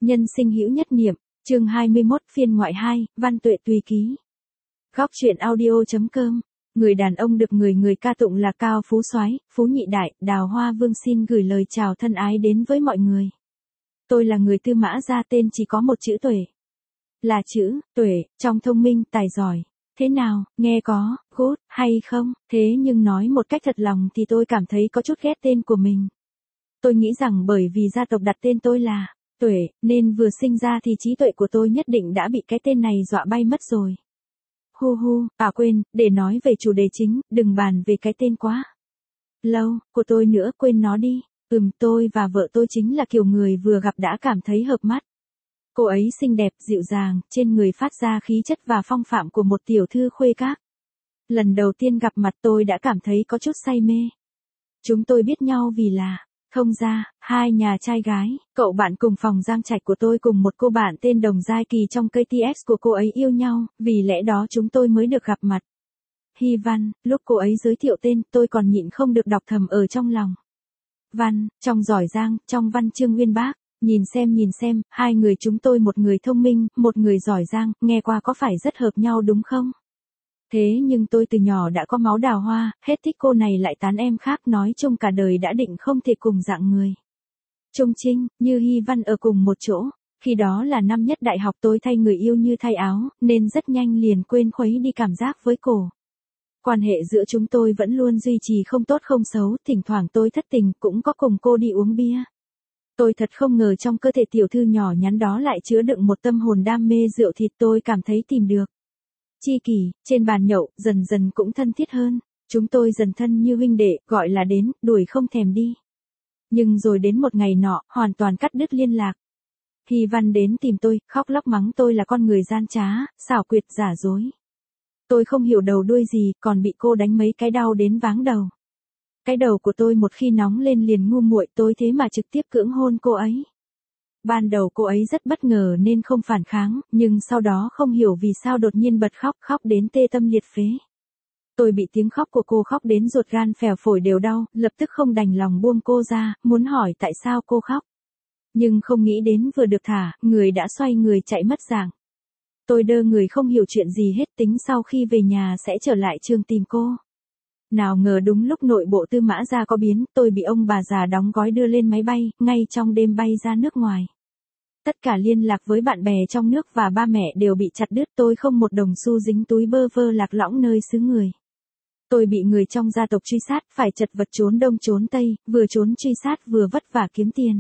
Nhân sinh hữu nhất niệm, chương 21 phiên ngoại 2, Văn Tuệ tùy ký. Góc truyện audio.com. Người đàn ông được người ca tụng là Cao Phú Soái, Phú Nhị Đại, Đào Hoa Vương xin gửi lời chào thân ái đến với mọi người. Tôi là người Tư Mã gia, tên chỉ có một chữ Tuệ. Là chữ Tuệ, trong thông minh, tài giỏi. Thế nào, nghe có good hay không? Thế nhưng nói một cách thật lòng thì tôi cảm thấy có chút ghét tên của mình. Tôi nghĩ rằng bởi vì gia tộc đặt tên tôi là Tuệ, nên vừa sinh ra thì trí tuệ của tôi nhất định đã bị cái tên này dọa bay mất rồi. Quên, để nói về chủ đề chính, đừng bàn về cái tên quá lâu của tôi nữa, quên nó đi. Tôi và vợ tôi chính là kiểu người vừa gặp đã cảm thấy hợp mắt. Cô ấy xinh đẹp, dịu dàng, trên người phát ra khí chất và phong phạm của một tiểu thư khuê các. Lần đầu tiên gặp mặt tôi đã cảm thấy có chút say mê. Chúng tôi biết nhau vì là thông gia, hai nhà trai gái. Cậu bạn cùng phòng Giang Trạch của tôi cùng một cô bạn tên Đồng Giai Kỳ trong KTS của cô ấy yêu nhau, vì lẽ đó chúng tôi mới được gặp mặt. Hy Văn, lúc cô ấy giới thiệu tên, tôi còn nhịn không được đọc thầm ở trong lòng. Văn, trong giỏi giang, trong văn chương uyên bác. Nhìn xem, hai người chúng tôi, một người thông minh, một người giỏi giang, nghe qua có phải rất hợp nhau đúng không? Thế nhưng tôi từ nhỏ đã có máu đào hoa, hết thích cô này lại tán em khác, nói chung cả đời đã định không thể cùng dạng người Trung Trinh, như Hy Văn ở cùng một chỗ. Khi đó là năm nhất đại học, tôi thay người yêu như thay áo, nên rất nhanh liền quên khuấy đi cảm giác với cổ. Quan hệ giữa chúng tôi vẫn luôn duy trì không tốt không xấu, thỉnh thoảng tôi thất tình cũng có cùng cô đi uống bia. Tôi thật không ngờ trong cơ thể tiểu thư nhỏ nhắn đó lại chứa đựng một tâm hồn đam mê rượu thịt, tôi cảm thấy tìm được tri kỷ, trên bàn nhậu, dần dần cũng thân thiết hơn. Chúng tôi dần thân như huynh đệ, gọi là đến, đuổi không thèm đi. Nhưng rồi đến một ngày nọ, hoàn toàn cắt đứt liên lạc. Hy Văn đến tìm tôi, khóc lóc mắng tôi là con người gian trá, xảo quyệt, giả dối. Tôi không hiểu đầu đuôi gì, còn bị cô đánh mấy cái đau đến váng đầu. Cái đầu của tôi một khi nóng lên liền ngu muội, tôi thế mà trực tiếp cưỡng hôn cô ấy. Ban đầu cô ấy rất bất ngờ nên không phản kháng, nhưng sau đó không hiểu vì sao đột nhiên bật khóc đến tê tâm liệt phế. Tôi bị tiếng khóc của cô khóc đến ruột gan phèo phổi đều đau, lập tức không đành lòng buông cô ra, muốn hỏi tại sao cô khóc. Nhưng không nghĩ đến vừa được thả, người đã xoay người chạy mất dạng. Tôi đơ người không hiểu chuyện gì hết, tính sau khi về nhà sẽ trở lại trường tìm cô. Nào ngờ đúng lúc nội bộ Tư Mã gia có biến, tôi bị ông bà già đóng gói đưa lên máy bay, ngay trong đêm bay ra nước ngoài. Tất cả liên lạc với bạn bè trong nước và ba mẹ đều bị chặt đứt, tôi không một đồng xu dính túi, bơ vơ lạc lõng nơi xứ người. Tôi bị người trong gia tộc truy sát, phải chật vật trốn đông trốn tây, vừa trốn truy sát vừa vất vả kiếm tiền.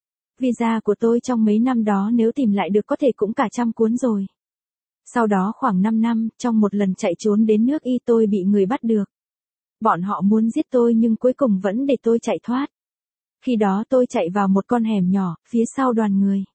Visa của tôi trong mấy năm đó nếu tìm lại được có thể cũng cả 100 cuốn rồi. Sau đó khoảng 5 năm, trong một lần chạy trốn đến nước Y, tôi bị người bắt được. Bọn họ muốn giết tôi nhưng cuối cùng vẫn để tôi chạy thoát. Khi đó tôi chạy vào một con hẻm nhỏ, phía sau đoàn người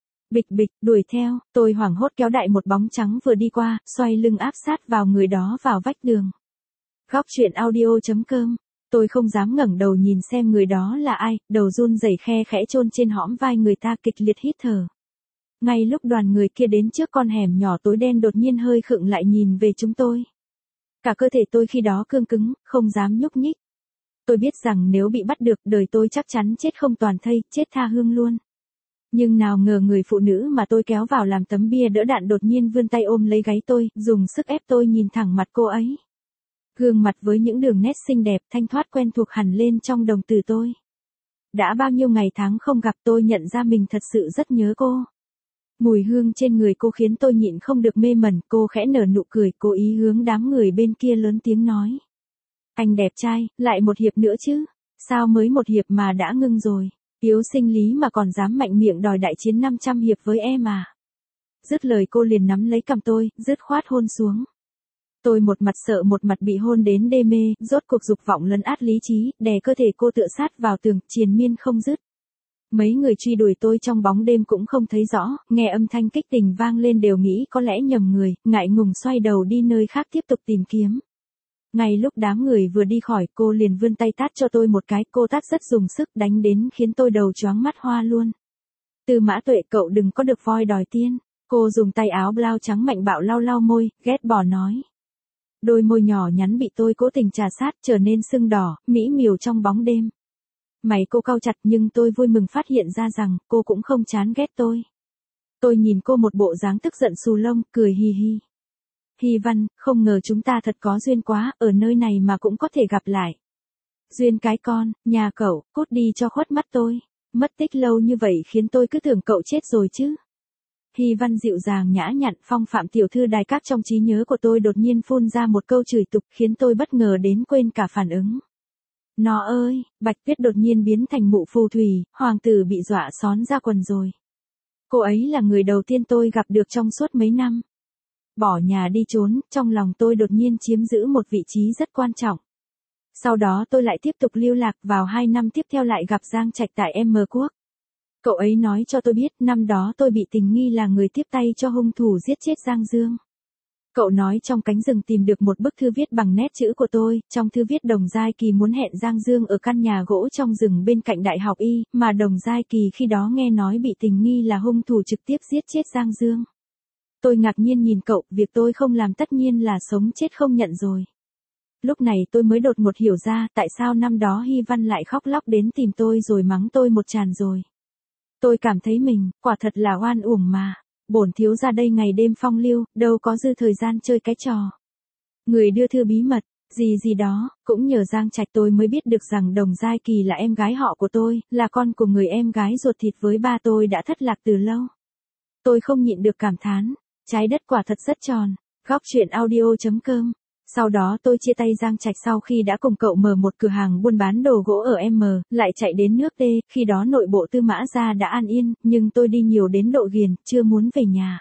bịch đuổi theo, tôi hoảng hốt kéo đại một bóng trắng vừa đi qua, xoay lưng áp sát vào người đó vào vách đường. Góc truyện audio.com. Tôi không dám ngẩng đầu nhìn xem người đó là ai, đầu run rẩy khe khẽ chôn trên hõm vai người ta, kịch liệt hít thở. Ngay lúc đoàn người kia đến trước con hẻm nhỏ tối đen, đột nhiên hơi khựng lại nhìn về chúng tôi. Cả cơ thể tôi khi đó cương cứng, không dám nhúc nhích. Tôi biết rằng nếu bị bắt được, đời tôi chắc chắn chết không toàn thây, chết tha hương luôn. Nhưng nào ngờ người phụ nữ mà tôi kéo vào làm tấm bia đỡ đạn đột nhiên vươn tay ôm lấy gáy tôi, dùng sức ép tôi nhìn thẳng mặt cô ấy. Gương mặt với những đường nét xinh đẹp, thanh thoát quen thuộc hẳn lên trong đồng tử tôi. Đã bao nhiêu ngày tháng không gặp, tôi nhận ra mình thật sự rất nhớ cô. Mùi hương trên người cô khiến tôi nhịn không được mê mẩn, cô khẽ nở nụ cười, cố ý hướng đám người bên kia lớn tiếng nói. Anh đẹp trai, lại một hiệp nữa chứ, sao mới một hiệp mà đã ngưng rồi, yếu sinh lý mà còn dám mạnh miệng đòi đại chiến 500 hiệp với em à. Dứt lời cô liền nắm lấy cằm tôi, dứt khoát hôn xuống. Tôi một mặt sợ một mặt bị hôn đến đê mê, rốt cuộc dục vọng lấn át lý trí, đè cơ thể cô tựa sát vào tường, triền miên không dứt. Mấy người truy đuổi tôi trong bóng đêm cũng không thấy rõ, nghe âm thanh kích tình vang lên đều nghĩ có lẽ nhầm người, ngại ngùng xoay đầu đi nơi khác tiếp tục tìm kiếm. Ngay lúc đám người vừa đi khỏi, cô liền vươn tay tát cho tôi một cái, cô tát rất dùng sức, đánh đến khiến tôi đầu choáng mắt hoa luôn. Tư Mã Tuệ, cậu đừng có được voi đòi tiên. Cô dùng tay áo blau trắng mạnh bạo lau môi, ghét bỏ nói. Đôi môi nhỏ nhắn bị tôi cố tình trà sát, trở nên sưng đỏ, mỹ miều trong bóng đêm. Mày cô cau chặt, nhưng tôi vui mừng phát hiện ra rằng cô cũng không chán ghét tôi. Tôi nhìn cô một bộ dáng tức giận xù lông, cười hi hi. Hy Văn, không ngờ chúng ta thật có duyên quá, ở nơi này mà cũng có thể gặp lại. Duyên cái con, nhà cậu, cút đi cho khuất mắt tôi. Mất tích lâu như vậy khiến tôi cứ tưởng cậu chết rồi chứ. Hy Văn dịu dàng nhã nhặn, phong phạm tiểu thư đài các trong trí nhớ của tôi đột nhiên phun ra một câu chửi tục khiến tôi bất ngờ đến quên cả phản ứng. Nó ơi, Bạch Tuyết đột nhiên biến thành mụ phù thủy, hoàng tử bị dọa xón ra quần rồi. Cô ấy là người đầu tiên tôi gặp được trong suốt mấy năm. Bỏ nhà đi trốn, trong lòng tôi đột nhiên chiếm giữ một vị trí rất quan trọng. Sau đó tôi lại tiếp tục lưu lạc, vào 2 năm tiếp theo lại gặp Giang Trạch tại M Quốc. Cậu ấy nói cho tôi biết năm đó tôi bị tình nghi là người tiếp tay cho hung thủ giết chết Giang Dương. Cậu nói trong cánh rừng tìm được một bức thư viết bằng nét chữ của tôi, trong thư viết Đồng Giai Kỳ muốn hẹn Giang Dương ở căn nhà gỗ trong rừng bên cạnh Đại học Y, mà Đồng Giai Kỳ khi đó nghe nói bị tình nghi là hung thủ trực tiếp giết chết Giang Dương. Tôi ngạc nhiên nhìn cậu, việc tôi không làm tất nhiên là sống chết không nhận rồi. Lúc này tôi mới đột ngột hiểu ra tại sao năm đó Hy Văn lại khóc lóc đến tìm tôi rồi mắng tôi một tràn rồi. Tôi cảm thấy mình, quả thật là oan uổng mà. Bổn thiếu gia đây ngày đêm phong lưu, đâu có dư thời gian chơi cái trò. Người đưa thư bí mật, gì đó, cũng nhờ Giang Trạch tôi mới biết được rằng Đồng Giai Kỳ là em gái họ của tôi, là con của người em gái ruột thịt với ba tôi đã thất lạc từ lâu. Tôi không nhịn được cảm thán, trái đất quả thật rất tròn. Góc truyện audio.com. Sau đó tôi chia tay Giang Trạch sau khi đã cùng cậu mở một cửa hàng buôn bán đồ gỗ ở M, lại chạy đến nước D, khi đó nội bộ Tư Mã gia đã an yên, nhưng tôi đi nhiều đến độ ghiền, chưa muốn về nhà.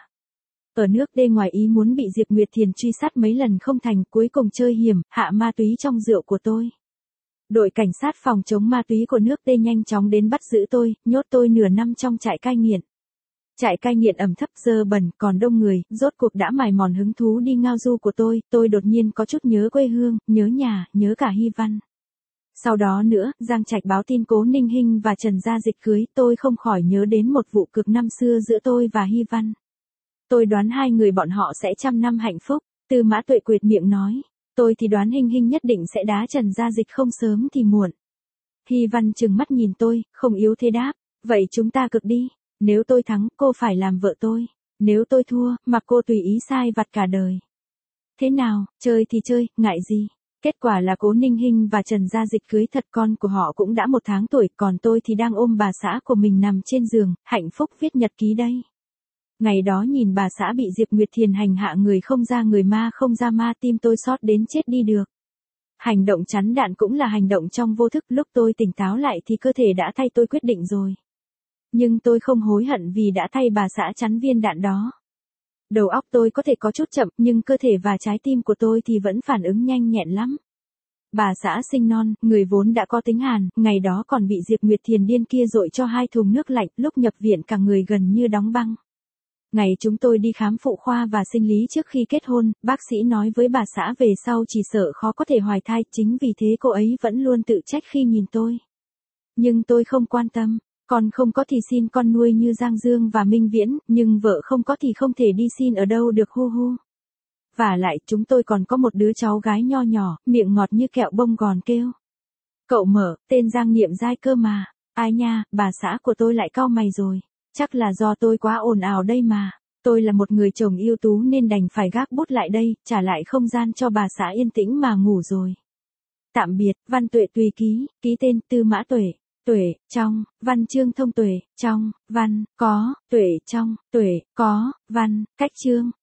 Ở nước D ngoài ý muốn bị Diệp Nguyệt Thiền truy sát mấy lần không thành, cuối cùng chơi hiểm, hạ ma túy trong rượu của tôi. Đội cảnh sát phòng chống ma túy của nước D nhanh chóng đến bắt giữ tôi, nhốt tôi nửa năm trong trại cai nghiện. Trại cai nghiện ẩm thấp dơ bẩn, còn đông người, rốt cuộc đã mài mòn hứng thú đi ngao du của tôi đột nhiên có chút nhớ quê hương, nhớ nhà, nhớ cả Hy Văn. Sau đó nữa, Giang Trạch báo tin Cố Ninh Hinh và Trần Gia Dịch cưới, tôi không khỏi nhớ đến một vụ cực năm xưa giữa tôi và Hy Văn. Tôi đoán hai người bọn họ sẽ trăm năm hạnh phúc, Tư Mã Tuệ quệt miệng nói, tôi thì đoán Hinh Hinh nhất định sẽ đá Trần Gia Dịch không sớm thì muộn. Hy Văn trừng mắt nhìn tôi, không yếu thế đáp, vậy chúng ta cực đi. Nếu tôi thắng, cô phải làm vợ tôi. Nếu tôi thua, mặc cô tùy ý sai vặt cả đời. Thế nào, chơi thì chơi, ngại gì. Kết quả là Cố Ninh Hinh và Trần Gia Dịch cưới thật, con của họ cũng đã 1 tháng tuổi, còn tôi thì đang ôm bà xã của mình nằm trên giường, hạnh phúc viết nhật ký đây. Ngày đó nhìn bà xã bị Diệp Nguyệt Thiền hành hạ người không ra người ma không ra ma, tim tôi xót đến chết đi được. Hành động chắn đạn cũng là hành động trong vô thức, lúc tôi tỉnh táo lại thì cơ thể đã thay tôi quyết định rồi. Nhưng tôi không hối hận vì đã thay bà xã chắn viên đạn đó. Đầu óc tôi có thể có chút chậm, nhưng cơ thể và trái tim của tôi thì vẫn phản ứng nhanh nhẹn lắm. Bà xã sinh non, người vốn đã có tính hàn, ngày đó còn bị Diệp Nguyệt Thiền điên kia dội cho 2 thùng nước lạnh, lúc nhập viện cả người gần như đóng băng. Ngày chúng tôi đi khám phụ khoa và sinh lý trước khi kết hôn, bác sĩ nói với bà xã về sau chỉ sợ khó có thể hoài thai, chính vì thế cô ấy vẫn luôn tự trách khi nhìn tôi. Nhưng tôi không quan tâm. Con không có thì xin con nuôi như Giang Dương và Minh Viễn, nhưng vợ không có thì không thể đi xin ở đâu được hu hu. Vả lại chúng tôi còn có một đứa cháu gái nho nhỏ, miệng ngọt như kẹo bông gòn kêu. Cậu Mở, tên Giang Niệm Giai cơ mà. Ai nha, bà xã của tôi lại cau mày rồi. Chắc là do tôi quá ồn ào đây mà. Tôi là một người chồng ưu tú nên đành phải gác bút lại đây, trả lại không gian cho bà xã yên tĩnh mà ngủ rồi. Tạm biệt, Văn Tuệ tùy ký, ký tên Tư Mã Tuệ. Tuệ, trong, văn chương thông tuệ, trong, văn, có, tuệ trong, tuệ, có, văn, cách chương.